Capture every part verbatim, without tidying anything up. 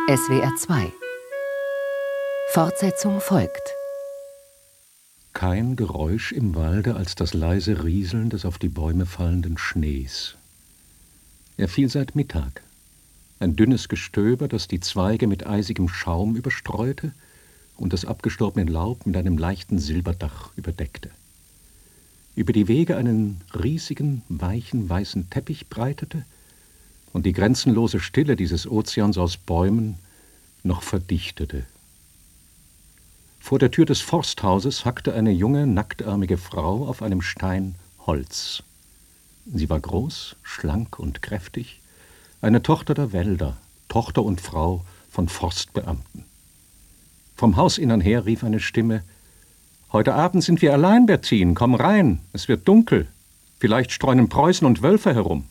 S W R zwei. Fortsetzung folgt. Kein Geräusch im Walde als das leise Rieseln des auf die Bäume fallenden Schnees. Er fiel seit Mittag. Ein dünnes Gestöber, das die Zweige mit eisigem Schaum überstreute und das abgestorbene Laub mit einem leichten Silberdach überdeckte. Über die Wege einen riesigen, weichen, weißen Teppich breitete und die grenzenlose Stille dieses Ozeans aus Bäumen noch verdichtete. Vor der Tür des Forsthauses hackte eine junge, nacktarmige Frau auf einem Stein Holz. Sie war groß, schlank und kräftig, eine Tochter der Wälder, Tochter und Frau von Forstbeamten. Vom Hausinnern her rief eine Stimme: »Heute Abend sind wir allein, Bertin, komm rein, es wird dunkel. Vielleicht streunen Preußen und Wölfe herum.«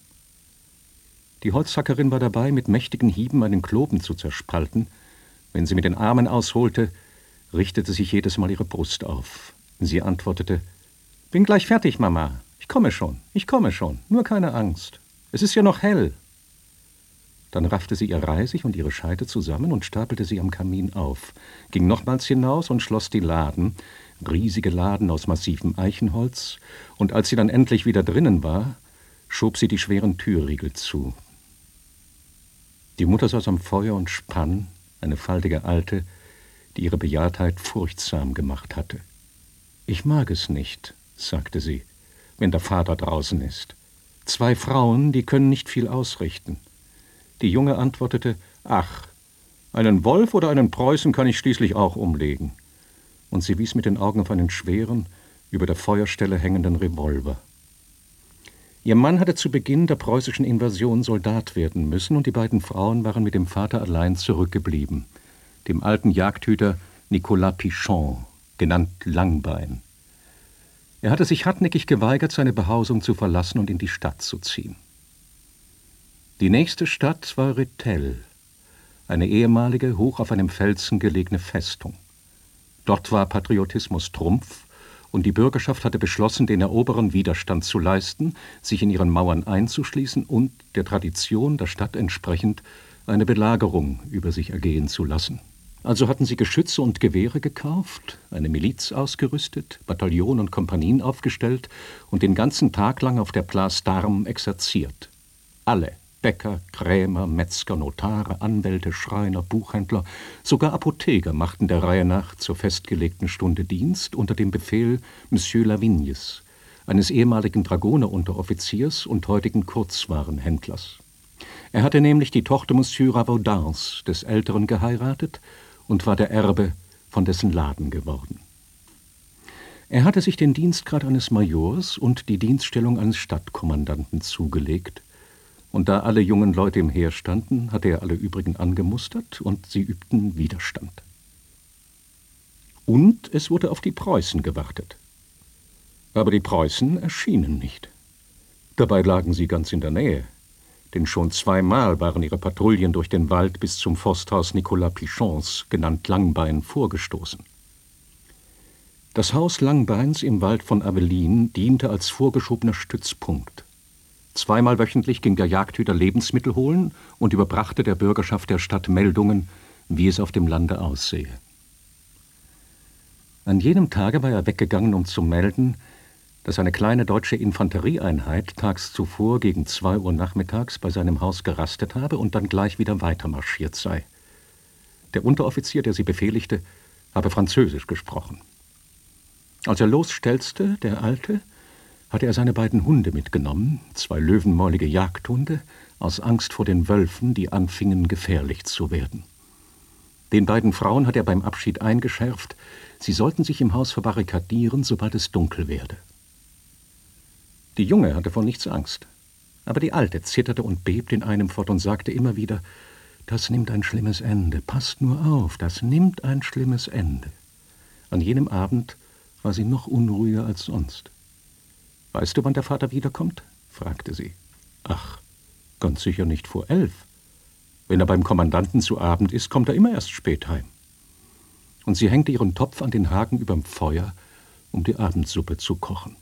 Die Holzhackerin war dabei, mit mächtigen Hieben einen Kloben zu zerspalten. Wenn sie mit den Armen ausholte, richtete sich jedes Mal ihre Brust auf. Sie antwortete: »Bin gleich fertig, Mama. Ich komme schon, ich komme schon. Nur keine Angst. Es ist ja noch hell.« Dann raffte sie ihr Reisig und ihre Scheite zusammen und stapelte sie am Kamin auf, ging nochmals hinaus und schloss die Laden, riesige Laden aus massivem Eichenholz, und als sie dann endlich wieder drinnen war, schob sie die schweren Türriegel zu. Die Mutter saß am Feuer und spann, eine faltige Alte, die ihre Bejahrtheit furchtsam gemacht hatte. »Ich mag es nicht«, sagte sie, »wenn der Vater draußen ist. Zwei Frauen, die können nicht viel ausrichten.« Die Junge antwortete: »Ach, einen Wolf oder einen Preußen kann ich schließlich auch umlegen.« Und sie wies mit den Augen auf einen schweren, über der Feuerstelle hängenden Revolver. Ihr Mann hatte zu Beginn der preußischen Invasion Soldat werden müssen, und die beiden Frauen waren mit dem Vater allein zurückgeblieben, dem alten Jagdhüter Nicolas Pichon, genannt Langbein. Er hatte sich hartnäckig geweigert, seine Behausung zu verlassen und in die Stadt zu ziehen. Die nächste Stadt war Rethel, eine ehemalige, hoch auf einem Felsen gelegene Festung. Dort war Patriotismus Trumpf, und die Bürgerschaft hatte beschlossen, den Eroberern Widerstand zu leisten, sich in ihren Mauern einzuschließen und, der Tradition der Stadt entsprechend, eine Belagerung über sich ergehen zu lassen. Also hatten sie Geschütze und Gewehre gekauft, eine Miliz ausgerüstet, Bataillon und Kompanien aufgestellt und den ganzen Tag lang auf der Place d'Armes exerziert. Alle, Bäcker, Krämer, Metzger, Notare, Anwälte, Schreiner, Buchhändler, sogar Apotheker machten der Reihe nach zur festgelegten Stunde Dienst unter dem Befehl Monsieur Lavignes, eines ehemaligen Dragonerunteroffiziers und heutigen Kurzwarenhändlers. Er hatte nämlich die Tochter Monsieur Ravaudins, des Älteren, geheiratet und war der Erbe von dessen Laden geworden. Er hatte sich den Dienstgrad eines Majors und die Dienststellung eines Stadtkommandanten zugelegt, und da alle jungen Leute im Heer standen, hatte er alle übrigen angemustert, und sie übten Widerstand. Und es wurde auf die Preußen gewartet. Aber die Preußen erschienen nicht. Dabei lagen sie ganz in der Nähe, denn schon zweimal waren ihre Patrouillen durch den Wald bis zum Forsthaus Nicolas Pichons, genannt Langbein, vorgestoßen. Das Haus Langbeins im Wald von Avelin diente als vorgeschobener Stützpunkt. Zweimal wöchentlich ging der Jagdhüter Lebensmittel holen und überbrachte der Bürgerschaft der Stadt Meldungen, wie es auf dem Lande aussehe. An jenem Tage war er weggegangen, um zu melden, dass eine kleine deutsche Infanterieeinheit tags zuvor gegen zwei Uhr nachmittags bei seinem Haus gerastet habe und dann gleich wieder weitermarschiert sei. Der Unteroffizier, der sie befehligte, habe Französisch gesprochen. Als er losstelzte, der Alte, hatte er seine beiden Hunde mitgenommen, zwei löwenmäulige Jagdhunde, aus Angst vor den Wölfen, die anfingen, gefährlich zu werden. Den beiden Frauen hat er beim Abschied eingeschärft, sie sollten sich im Haus verbarrikadieren, sobald es dunkel werde. Die Junge hatte vor nichts Angst, aber die Alte zitterte und bebte in einem fort und sagte immer wieder: »Das nimmt ein schlimmes Ende, passt nur auf, das nimmt ein schlimmes Ende.« An jenem Abend war sie noch unruhiger als sonst. »Weißt du, wann der Vater wiederkommt?« fragte sie. »Ach, ganz sicher nicht vor elf. Wenn er beim Kommandanten zu Abend ist, kommt er immer erst spät heim.« Und sie hängte ihren Topf an den Haken überm Feuer, um die Abendsuppe zu kochen.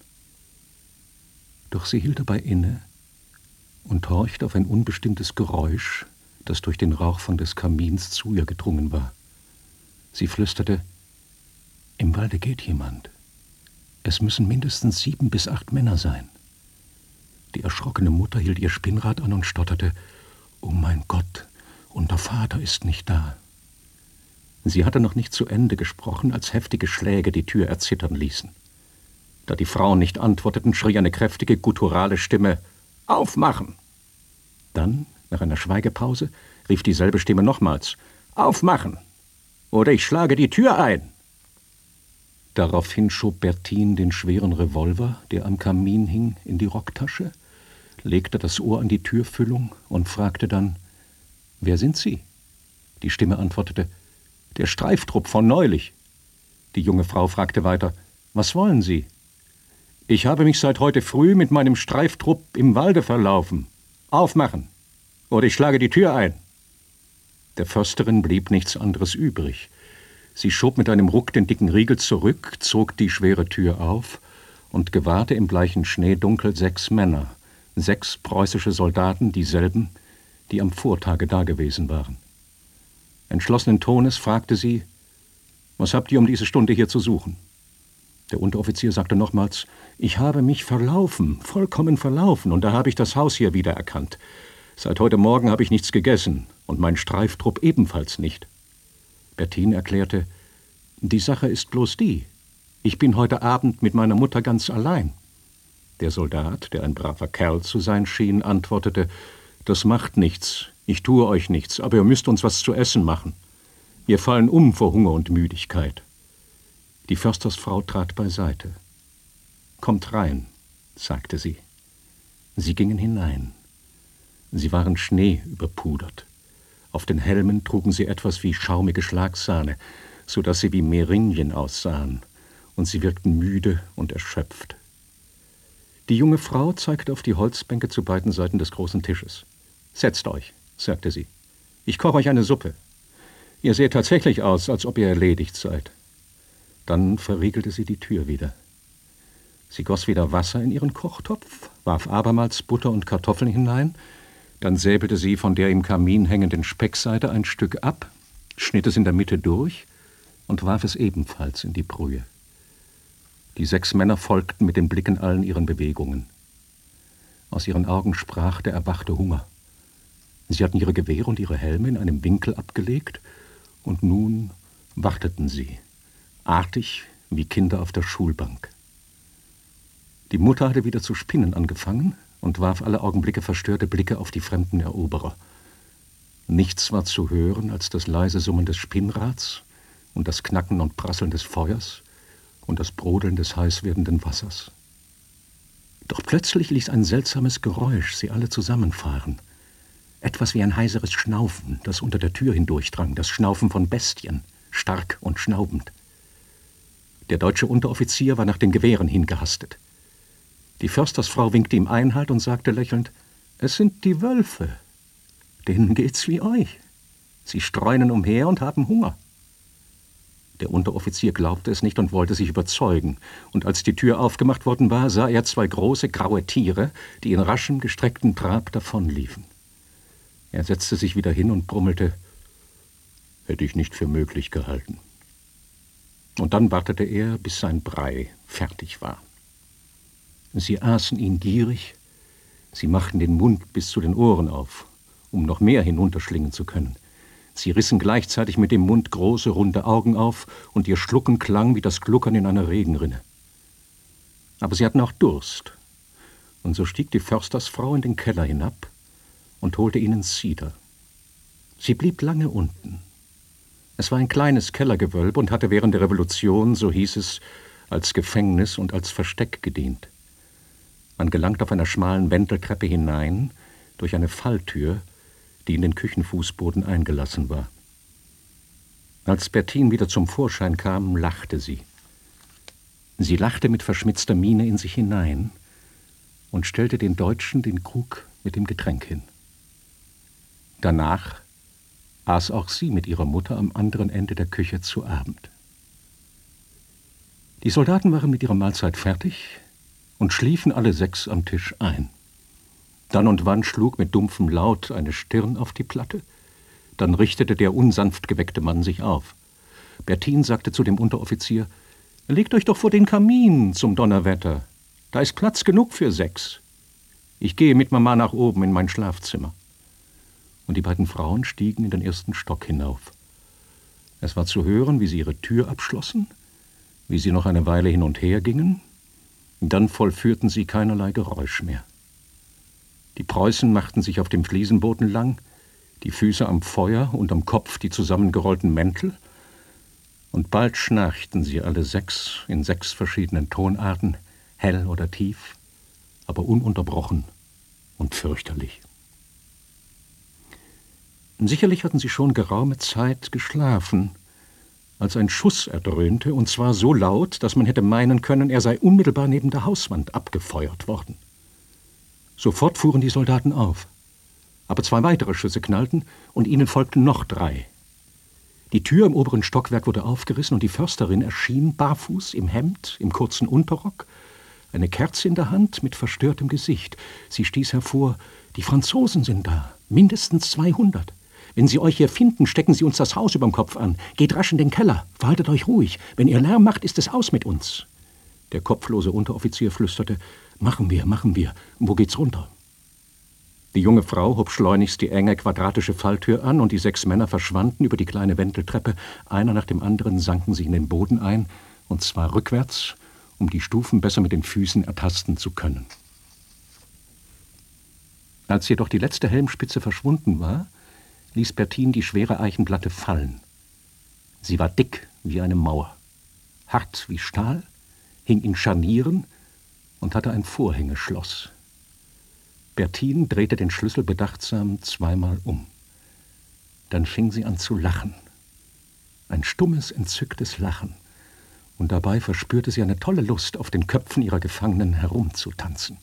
Doch sie hielt dabei inne und horchte auf ein unbestimmtes Geräusch, das durch den Rauch von des Kamins zu ihr gedrungen war. Sie flüsterte: »Im Walde geht jemand. Es müssen mindestens sieben bis acht Männer sein.« Die erschrockene Mutter hielt ihr Spinnrad an und stotterte: »Oh mein Gott, unser Vater ist nicht da.« Sie hatte noch nicht zu Ende gesprochen, als heftige Schläge die Tür erzittern ließen. Da die Frauen nicht antworteten, schrie eine kräftige, gutturale Stimme: »Aufmachen!« Dann, nach einer Schweigepause, rief dieselbe Stimme nochmals: »Aufmachen! Oder ich schlage die Tür ein!« Daraufhin schob Bertine den schweren Revolver, der am Kamin hing, in die Rocktasche, legte das Ohr an die Türfüllung und fragte dann: »Wer sind Sie?« Die Stimme antwortete: »Der Streiftrupp von neulich.« Die junge Frau fragte weiter: »Was wollen Sie?« »Ich habe mich seit heute früh mit meinem Streiftrupp im Walde verlaufen. Aufmachen, oder ich schlage die Tür ein.« Der Försterin blieb nichts anderes übrig. Sie schob mit einem Ruck den dicken Riegel zurück, zog die schwere Tür auf und gewahrte im bleichen Schneedunkel sechs Männer, sechs preußische Soldaten, dieselben, die am Vortage dagewesen waren. Entschlossenen Tones fragte sie: »Was habt ihr um diese Stunde hier zu suchen?« Der Unteroffizier sagte nochmals: »Ich habe mich verlaufen, vollkommen verlaufen, und da habe ich das Haus hier wiedererkannt. Seit heute Morgen habe ich nichts gegessen und mein Streiftrupp ebenfalls nicht.« Bertine erklärte: »Die Sache ist bloß die: Ich bin heute Abend mit meiner Mutter ganz allein.« Der Soldat, der ein braver Kerl zu sein schien, antwortete: »Das macht nichts, ich tue euch nichts, aber ihr müsst uns was zu essen machen. Wir fallen um vor Hunger und Müdigkeit.« Die Förstersfrau trat beiseite. »Kommt rein«, sagte sie. Sie gingen hinein. Sie waren schneeüberpudert. Auf den Helmen trugen sie etwas wie schaumige Schlagsahne, so dass sie wie Merinien aussahen, und sie wirkten müde und erschöpft. Die junge Frau zeigte auf die Holzbänke zu beiden Seiten des großen Tisches. »Setzt euch«, sagte sie. »Ich koche euch eine Suppe. Ihr seht tatsächlich aus, als ob ihr erledigt seid.« Dann verriegelte sie die Tür wieder. Sie goss wieder Wasser in ihren Kochtopf, warf abermals Butter und Kartoffeln hinein, dann säbelte sie von der im Kamin hängenden Speckseite ein Stück ab, schnitt es in der Mitte durch und warf es ebenfalls in die Brühe. Die sechs Männer folgten mit den Blicken allen ihren Bewegungen. Aus ihren Augen sprach der erwachte Hunger. Sie hatten ihre Gewehre und ihre Helme in einem Winkel abgelegt, und nun warteten sie, artig wie Kinder auf der Schulbank. Die Mutter hatte wieder zu spinnen angefangen und warf alle Augenblicke verstörte Blicke auf die fremden Eroberer. Nichts war zu hören als das leise Summen des Spinnrads und das Knacken und Prasseln des Feuers und das Brodeln des heiß werdenden Wassers. Doch plötzlich ließ ein seltsames Geräusch sie alle zusammenfahren. Etwas wie ein heiseres Schnaufen, das unter der Tür hindurchdrang, das Schnaufen von Bestien, stark und schnaubend. Der deutsche Unteroffizier war nach den Gewehren hingehastet. Die Förstersfrau winkte ihm Einhalt und sagte lächelnd: »Es sind die Wölfe. Denen geht's wie euch. Sie streunen umher und haben Hunger.« Der Unteroffizier glaubte es nicht und wollte sich überzeugen, und als die Tür aufgemacht worden war, sah er zwei große graue Tiere, die in raschem, gestrecktem Trab davonliefen. Er setzte sich wieder hin und brummelte: »Hätte ich nicht für möglich gehalten.« Und dann wartete er, bis sein Brei fertig war. Sie aßen ihn gierig, sie machten den Mund bis zu den Ohren auf, um noch mehr hinunterschlingen zu können. Sie rissen gleichzeitig mit dem Mund große, runde Augen auf, und ihr Schlucken klang wie das Gluckern in einer Regenrinne. Aber sie hatten auch Durst, und so stieg die Förstersfrau in den Keller hinab und holte ihnen Cider. Sie blieb lange unten. Es war ein kleines Kellergewölb und hatte während der Revolution, so hieß es, als Gefängnis und als Versteck gedient. Man gelangt auf einer schmalen Wendeltreppe hinein, durch eine Falltür, die in den Küchenfußboden eingelassen war. Als Bertine wieder zum Vorschein kam, lachte sie. Sie lachte mit verschmitzter Miene in sich hinein und stellte den Deutschen den Krug mit dem Getränk hin. Danach aß auch sie mit ihrer Mutter am anderen Ende der Küche zu Abend. Die Soldaten waren mit ihrer Mahlzeit fertig und schliefen alle sechs am Tisch ein. Dann und wann schlug mit dumpfem Laut eine Stirn auf die Platte, Dann richtete der unsanft geweckte Mann sich auf. Bertin sagte zu dem Unteroffizier: »Legt euch doch vor den Kamin, zum Donnerwetter. Da ist Platz genug für sechs. Ich gehe mit Mama nach oben in mein Schlafzimmer.« Und die beiden Frauen stiegen in den ersten Stock hinauf. Es war zu hören, wie sie ihre Tür abschlossen, wie sie noch eine Weile hin und her gingen. Dann vollführten sie keinerlei Geräusch mehr. Die Preußen machten sich auf dem Fliesenboden lang, die Füße am Feuer und am Kopf die zusammengerollten Mäntel, und bald schnarchten sie alle sechs in sechs verschiedenen Tonarten, hell oder tief, aber ununterbrochen und fürchterlich. Sicherlich hatten sie schon geraume Zeit geschlafen, als ein Schuss erdröhnte, und zwar so laut, dass man hätte meinen können, er sei unmittelbar neben der Hauswand abgefeuert worden. Sofort fuhren die Soldaten auf, aber zwei weitere Schüsse knallten, und ihnen folgten noch drei. Die Tür im oberen Stockwerk wurde aufgerissen, und die Försterin erschien, barfuß, im Hemd, im kurzen Unterrock, eine Kerze in der Hand, mit verstörtem Gesicht. Sie stieß hervor: »Die Franzosen sind da, mindestens zweihundert. Wenn sie euch hier finden, stecken sie uns das Haus überm Kopf an. Geht rasch in den Keller, verhaltet euch ruhig. Wenn ihr Lärm macht, ist es aus mit uns.« Der kopflose Unteroffizier flüsterte: »Machen wir, machen wir. Wo geht's runter?« Die junge Frau hob schleunigst die enge, quadratische Falltür an, und die sechs Männer verschwanden über die kleine Wendeltreppe. Einer nach dem anderen sanken sie in den Boden ein, und zwar rückwärts, um die Stufen besser mit den Füßen ertasten zu können. Als jedoch die letzte Helmspitze verschwunden war, ließ Bertin die schwere Eichenplatte fallen. Sie war dick wie eine Mauer, hart wie Stahl, hing in Scharnieren und hatte ein Vorhängeschloss. Bertin drehte den Schlüssel bedachtsam zweimal um. Dann fing sie an zu lachen. Ein stummes, entzücktes Lachen. Und dabei verspürte sie eine tolle Lust, auf den Köpfen ihrer Gefangenen herumzutanzen.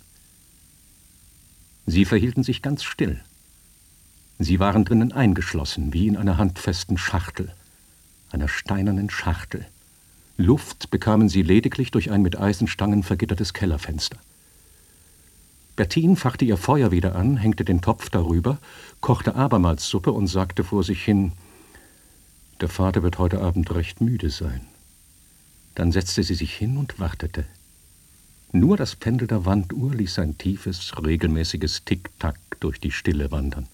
Sie verhielten sich ganz still. Sie waren drinnen eingeschlossen, wie in einer handfesten Schachtel, einer steinernen Schachtel. Luft bekamen sie lediglich durch ein mit Eisenstangen vergittertes Kellerfenster. Bertin fachte ihr Feuer wieder an, hängte den Topf darüber, kochte abermals Suppe und sagte vor sich hin: »Der Vater wird heute Abend recht müde sein.« Dann setzte sie sich hin und wartete. Nur das Pendel der Wanduhr ließ ein tiefes, regelmäßiges Tick-Tack durch die Stille wandern.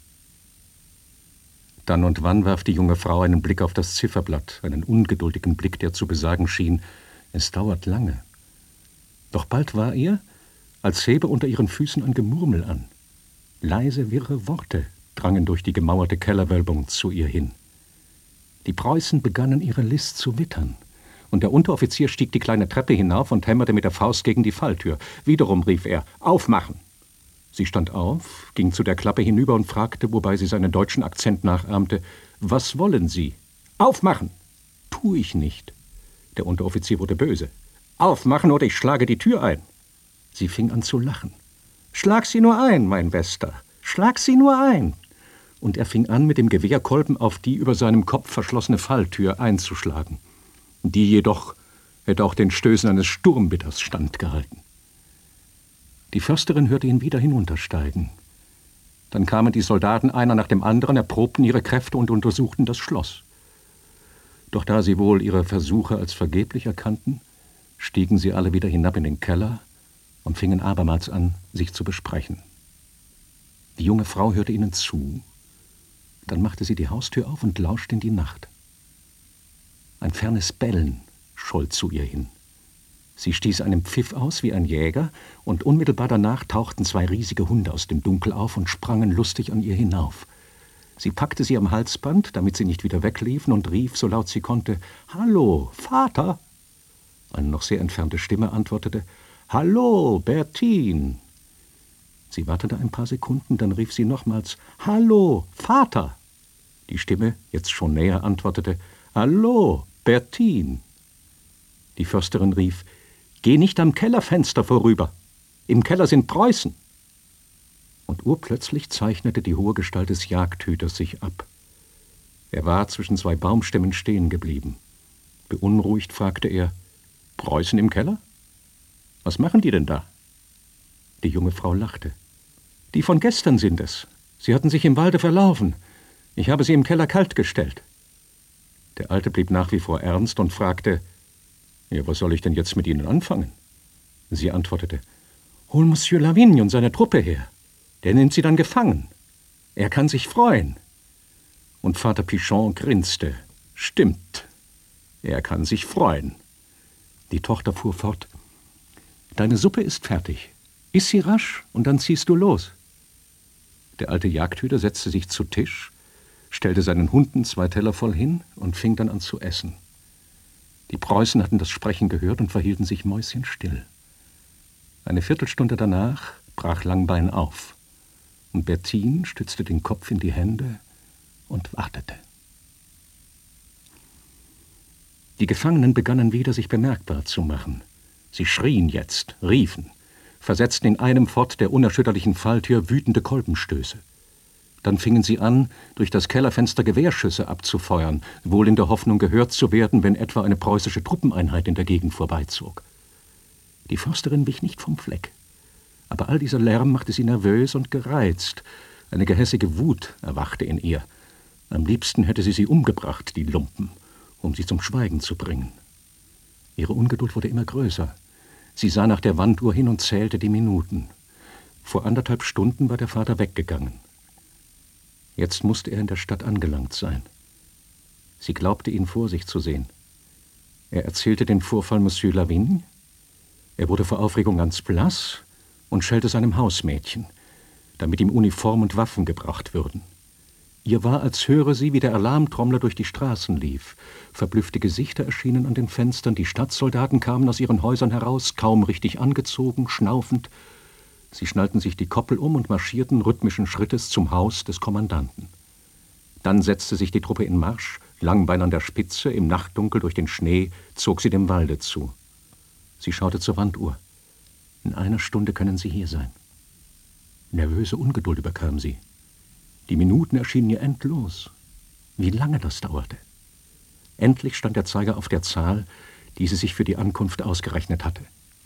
Dann und wann warf die junge Frau einen Blick auf das Zifferblatt, einen ungeduldigen Blick, der zu besagen schien: »Es dauert lange.« Doch bald war ihr, als hebe unter ihren Füßen ein Gemurmel an. Leise, wirre Worte drangen durch die gemauerte Kellerwölbung zu ihr hin. Die Preußen begannen ihre List zu wittern, und der Unteroffizier stieg die kleine Treppe hinauf und hämmerte mit der Faust gegen die Falltür. Wiederum rief er: »Aufmachen!« Sie stand auf, ging zu der Klappe hinüber und fragte, wobei sie seinen deutschen Akzent nachahmte: »Was wollen Sie?« »Aufmachen!« »Tu ich nicht.« Der Unteroffizier wurde böse. »Aufmachen, oder ich schlage die Tür ein!« Sie fing an zu lachen. »Schlag sie nur ein, mein Bester, schlag sie nur ein!« Und er fing an, mit dem Gewehrkolben auf die über seinem Kopf verschlossene Falltür einzuschlagen. Die jedoch hätte auch den Stößen eines Sturmwitters standgehalten. Die Försterin hörte ihn wieder hinuntersteigen. Dann kamen die Soldaten einer nach dem anderen, erprobten ihre Kräfte und untersuchten das Schloss. Doch da sie wohl ihre Versuche als vergeblich erkannten, stiegen sie alle wieder hinab in den Keller und fingen abermals an, sich zu besprechen. Die junge Frau hörte ihnen zu, dann machte sie die Haustür auf und lauschte in die Nacht. Ein fernes Bellen scholl zu ihr hin. Sie stieß einen Pfiff aus wie ein Jäger, und unmittelbar danach tauchten zwei riesige Hunde aus dem Dunkel auf und sprangen lustig an ihr hinauf. Sie packte sie am Halsband, damit sie nicht wieder wegliefen, und rief, so laut sie konnte: »Hallo, Vater!« Eine noch sehr entfernte Stimme antwortete: »Hallo, Bertin!« Sie wartete ein paar Sekunden, dann rief sie nochmals: »Hallo, Vater!« Die Stimme, jetzt schon näher, antwortete: »Hallo, Bertin!« Die Försterin rief: »Geh nicht am Kellerfenster vorüber! Im Keller sind Preußen!« Und urplötzlich zeichnete die hohe Gestalt des Jagdhüters sich ab. Er war zwischen zwei Baumstämmen stehen geblieben. Beunruhigt fragte er: »Preußen im Keller? Was machen die denn da?« Die junge Frau lachte. »Die von gestern sind es. Sie hatten sich im Walde verlaufen. Ich habe sie im Keller kalt gestellt. Der Alte blieb nach wie vor ernst und fragte, »Ja, was soll ich denn jetzt mit Ihnen anfangen?« Sie antwortete, »Hol Monsieur Lavigne und seine Truppe her. Der nimmt sie dann gefangen. Er kann sich freuen.« Und Vater Pichon grinste. »Stimmt, er kann sich freuen.« Die Tochter fuhr fort, »Deine Suppe ist fertig. Iss sie rasch und dann ziehst du los.« Der alte Jagdhüter setzte sich zu Tisch, stellte seinen Hunden zwei Teller voll hin und fing dann an zu essen. Die Preußen hatten das Sprechen gehört und verhielten sich mäuschenstill. Eine Viertelstunde danach brach Langbein auf, und Bertine stützte den Kopf in die Hände und wartete. Die Gefangenen begannen wieder, sich bemerkbar zu machen. Sie schrien jetzt, riefen, versetzten in einem fort der unerschütterlichen Falltür wütende Kolbenstöße. Dann fingen sie an, durch das Kellerfenster Gewehrschüsse abzufeuern, wohl in der Hoffnung, gehört zu werden, wenn etwa eine preußische Truppeneinheit in der Gegend vorbeizog. Die Försterin wich nicht vom Fleck. Aber all dieser Lärm machte sie nervös und gereizt. Eine gehässige Wut erwachte in ihr. Am liebsten hätte sie sie umgebracht, die Lumpen, um sie zum Schweigen zu bringen. Ihre Ungeduld wurde immer größer. Sie sah nach der Wanduhr hin und zählte die Minuten. Vor anderthalb Stunden war der Vater weggegangen. Jetzt musste er in der Stadt angelangt sein. Sie glaubte, ihn vor sich zu sehen. Er erzählte den Vorfall Monsieur Lavigne. Er wurde vor Aufregung ganz blass und schellte seinem Hausmädchen, damit ihm Uniform und Waffen gebracht würden. Ihr war, als höre sie, wie der Alarmtrommler durch die Straßen lief. Verblüffte Gesichter erschienen an den Fenstern, die Stadtsoldaten kamen aus ihren Häusern heraus, kaum richtig angezogen, schnaufend. Sie schnallten sich die Koppel um und marschierten rhythmischen Schrittes zum Haus des Kommandanten. Dann setzte sich die Truppe in Marsch, Langbein an der Spitze, im Nachtdunkel durch den Schnee, zog sie dem Walde zu. Sie schaute zur Wanduhr. In einer Stunde können sie hier sein. Nervöse Ungeduld überkam sie. Die Minuten erschienen ihr endlos. Wie lange das dauerte. Endlich stand der Zeiger auf der Zahl, die sie sich für die Ankunft ausgerechnet hatte.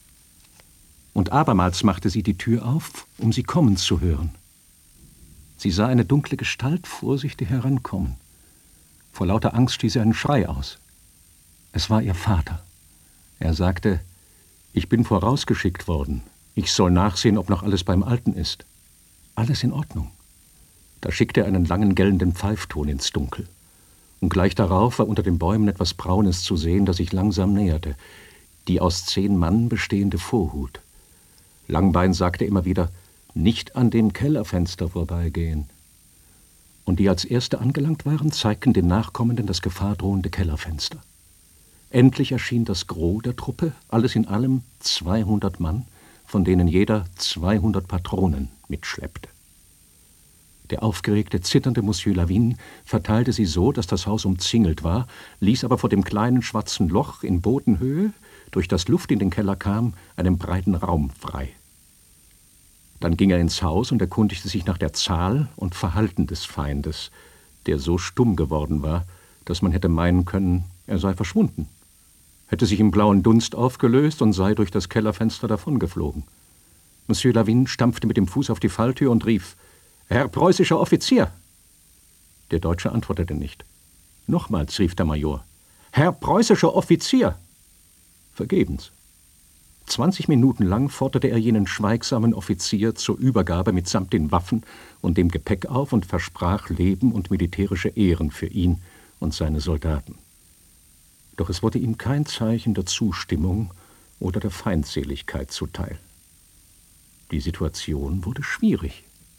Und abermals machte sie die Tür auf, um sie kommen zu hören. Sie sah eine dunkle Gestalt vorsichtig herankommen. Vor lauter Angst stieß sie einen Schrei aus. Es war ihr Vater. Er sagte, »Ich bin vorausgeschickt worden. Ich soll nachsehen, ob noch alles beim Alten ist.« Alles in Ordnung. Da schickte er einen langen, gellenden Pfeifton ins Dunkel. Und gleich darauf war unter den Bäumen etwas Braunes zu sehen, das sich langsam näherte. Die aus zehn Mann bestehende Vorhut. Langbein sagte immer wieder, nicht an dem Kellerfenster vorbeigehen. Und die als Erste angelangt waren, zeigten den Nachkommenden das gefahrdrohende Kellerfenster. Endlich erschien das Gros der Truppe, alles in allem zweihundert Mann, von denen jeder zweihundert Patronen mitschleppte. Der aufgeregte, zitternde Monsieur Lavigne verteilte sie so, dass das Haus umzingelt war, ließ aber vor dem kleinen schwarzen Loch in Bodenhöhe, durch das Luft in den Keller kam, einen breiten Raum frei. Dann ging er ins Haus und erkundigte sich nach der Zahl und Verhalten des Feindes, der so stumm geworden war, dass man hätte meinen können, er sei verschwunden, hätte sich im blauen Dunst aufgelöst und sei durch das Kellerfenster davongeflogen. Monsieur Lavigne stampfte mit dem Fuß auf die Falltür und rief, »Herr preußischer Offizier!« Der Deutsche antwortete nicht. Nochmals rief der Major, »Herr preußischer Offizier!« Vergebens. Zwanzig Minuten lang forderte er jenen schweigsamen Offizier zur Übergabe mitsamt den Waffen und dem Gepäck auf und versprach Leben und militärische Ehren für ihn und seine Soldaten. Doch es wurde ihm kein Zeichen der Zustimmung oder der Feindseligkeit zuteil. Die Situation wurde schwierig.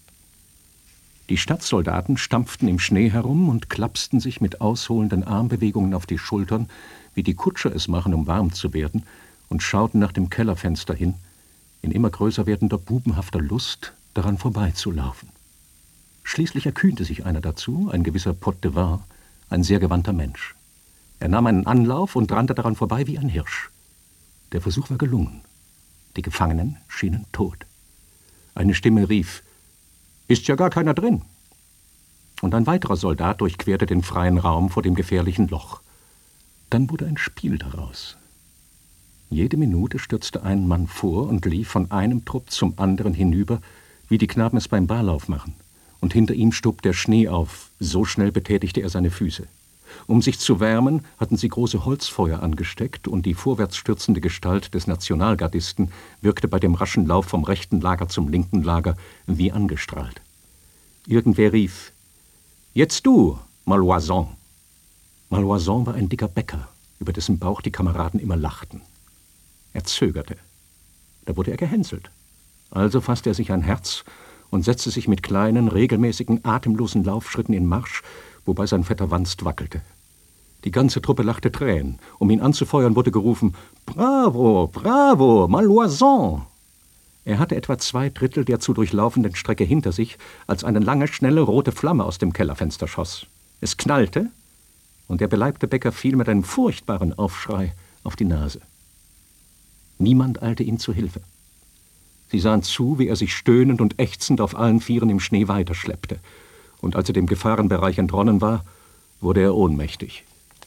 Die Stadtsoldaten stampften im Schnee herum und klapsten sich mit ausholenden Armbewegungen auf die Schultern, wie die Kutscher es machen, um warm zu werden, und schauten nach dem Kellerfenster hin, in immer größer werdender bubenhafter Lust, daran vorbeizulaufen. Schließlich erkühnte sich einer dazu, ein gewisser Pottevin, ein sehr gewandter Mensch. Er nahm einen Anlauf und rannte daran vorbei wie ein Hirsch. Der Versuch war gelungen. Die Gefangenen schienen tot. Eine Stimme rief, »Ist ja gar keiner drin!« Und ein weiterer Soldat durchquerte den freien Raum vor dem gefährlichen Loch. Dann wurde ein Spiel daraus. Jede Minute stürzte ein Mann vor und lief von einem Trupp zum anderen hinüber, wie die Knaben es beim Barlauf machen, und hinter ihm stob der Schnee auf, so schnell betätigte er seine Füße. Um sich zu wärmen, hatten sie große Holzfeuer angesteckt, und die vorwärts stürzende Gestalt des Nationalgardisten wirkte bei dem raschen Lauf vom rechten Lager zum linken Lager wie angestrahlt. Irgendwer rief: »Jetzt du, Malvoisin!« Malvoisin war ein dicker Bäcker, über dessen Bauch die Kameraden immer lachten. Er zögerte. Da wurde er gehänselt. Also fasste er sich ein Herz und setzte sich mit kleinen, regelmäßigen, atemlosen Laufschritten in Marsch, wobei sein fetter Wanst wackelte. Die ganze Truppe lachte Tränen. Um ihn anzufeuern, wurde gerufen: »Bravo, bravo, Malvoisin!« Er hatte etwa zwei Drittel der zu durchlaufenden Strecke hinter sich, als eine lange, schnelle, rote Flamme aus dem Kellerfenster schoss. Es knallte, und der beleibte Bäcker fiel mit einem furchtbaren Aufschrei auf die Nase. Niemand eilte ihm zu Hilfe. Sie sahen zu, wie er sich stöhnend und ächzend auf allen Vieren im Schnee weiterschleppte. Und als er dem Gefahrenbereich entronnen war, wurde er ohnmächtig.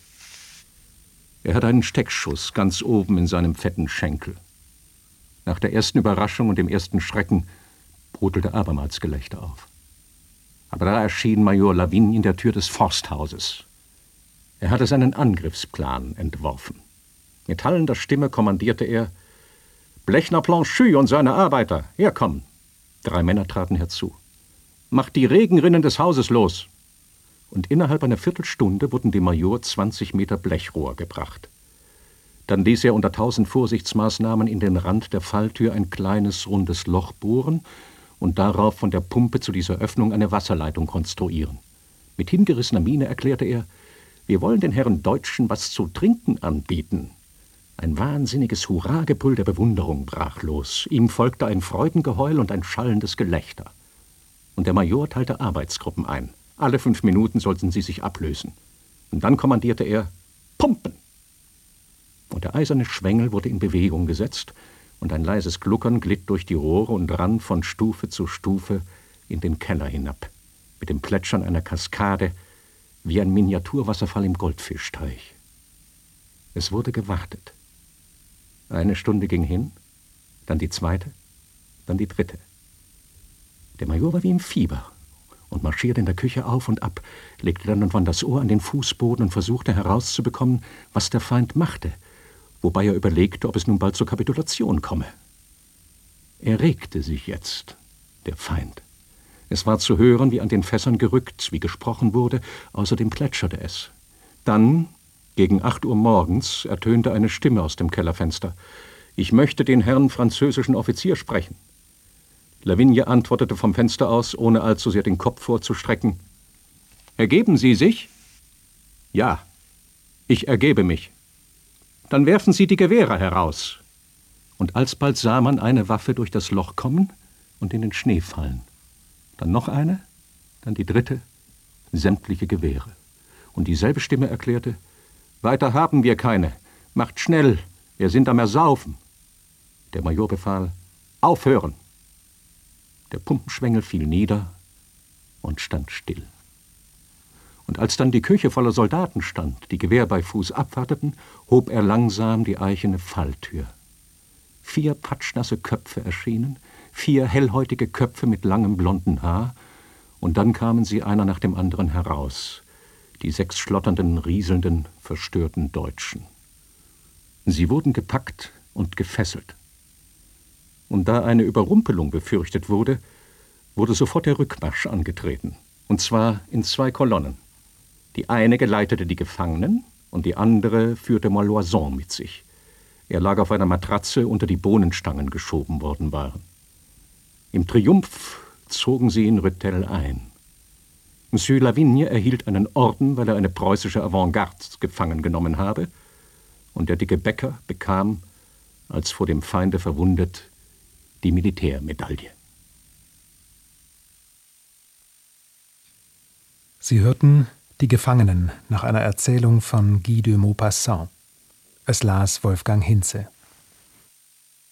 Er hatte einen Steckschuss ganz oben in seinem fetten Schenkel. Nach der ersten Überraschung und dem ersten Schrecken brodelte abermals Gelächter auf. Aber da erschien Major Lavigne in der Tür des Forsthauses. Er hatte seinen Angriffsplan entworfen. Mit hallender Stimme kommandierte er: »Blechner Planchu und seine Arbeiter, herkommen!« Drei Männer traten herzu. »Macht die Regenrinnen des Hauses los!« Und innerhalb einer Viertelstunde wurden dem Major zwanzig Meter Blechrohr gebracht. Dann ließ er unter tausend Vorsichtsmaßnahmen in den Rand der Falltür ein kleines, rundes Loch bohren und darauf von der Pumpe zu dieser Öffnung eine Wasserleitung konstruieren. Mit hingerissener Miene erklärte er: »Wir wollen den Herren Deutschen was zu trinken anbieten.« Ein wahnsinniges Hurragebrüll der Bewunderung brach los. Ihm folgte ein Freudengeheul und ein schallendes Gelächter. Und der Major teilte Arbeitsgruppen ein. Alle fünf Minuten sollten sie sich ablösen. Und dann kommandierte er: »Pumpen!« Und der eiserne Schwengel wurde in Bewegung gesetzt, und ein leises Gluckern glitt durch die Rohre und rann von Stufe zu Stufe in den Keller hinab, mit dem Plätschern einer Kaskade, wie ein Miniaturwasserfall im Goldfischteich. Es wurde gewartet. Eine Stunde ging hin, dann die zweite, dann die dritte. Der Major war wie im Fieber und marschierte in der Küche auf und ab, legte dann und wann das Ohr an den Fußboden und versuchte herauszubekommen, was der Feind machte, wobei er überlegte, ob es nun bald zur Kapitulation komme. Er regte sich jetzt, der Feind. Es war zu hören, wie an den Fässern gerückt, wie gesprochen wurde, außerdem plätscherte es. Dann, gegen acht Uhr morgens, ertönte eine Stimme aus dem Kellerfenster: »Ich möchte den Herrn französischen Offizier sprechen.« Lavigne antwortete vom Fenster aus, ohne allzu sehr den Kopf vorzustrecken: »Ergeben Sie sich?« »Ja, ich ergebe mich.« »Dann werfen Sie die Gewehre heraus.« Und alsbald sah man eine Waffe durch das Loch kommen und in den Schnee fallen. Dann noch eine, dann die dritte, sämtliche Gewehre. Und dieselbe Stimme erklärte: »Weiter haben wir keine. Macht schnell, wir sind am Ersaufen.« Der Major befahl: »Aufhören!« Der Pumpenschwengel fiel nieder und stand still. Und als dann die Küche voller Soldaten stand, die Gewehr bei Fuß abwarteten, hob er langsam die eichene Falltür. Vier patschnasse Köpfe erschienen, vier hellhäutige Köpfe mit langem blonden Haar, und dann kamen sie einer nach dem anderen heraus, die sechs schlotternden, rieselnden, verstörten Deutschen. Sie wurden gepackt und gefesselt. Und da eine Überrumpelung befürchtet wurde, wurde sofort der Rückmarsch angetreten, und zwar in zwei Kolonnen. Die eine geleitete die Gefangenen und die andere führte Malvoisin mit sich. Er lag auf einer Matratze, unter die Bohnenstangen geschoben worden waren. Im Triumph zogen sie in Rethel ein. Monsieur Lavigne erhielt einen Orden, weil er eine preußische Avantgarde gefangen genommen habe, und der dicke Bäcker bekam, als vor dem Feinde verwundet, die Militärmedaille. Sie hörten Die Gefangenen nach einer Erzählung von Guy de Maupassant. Es las Wolfgang Hinze.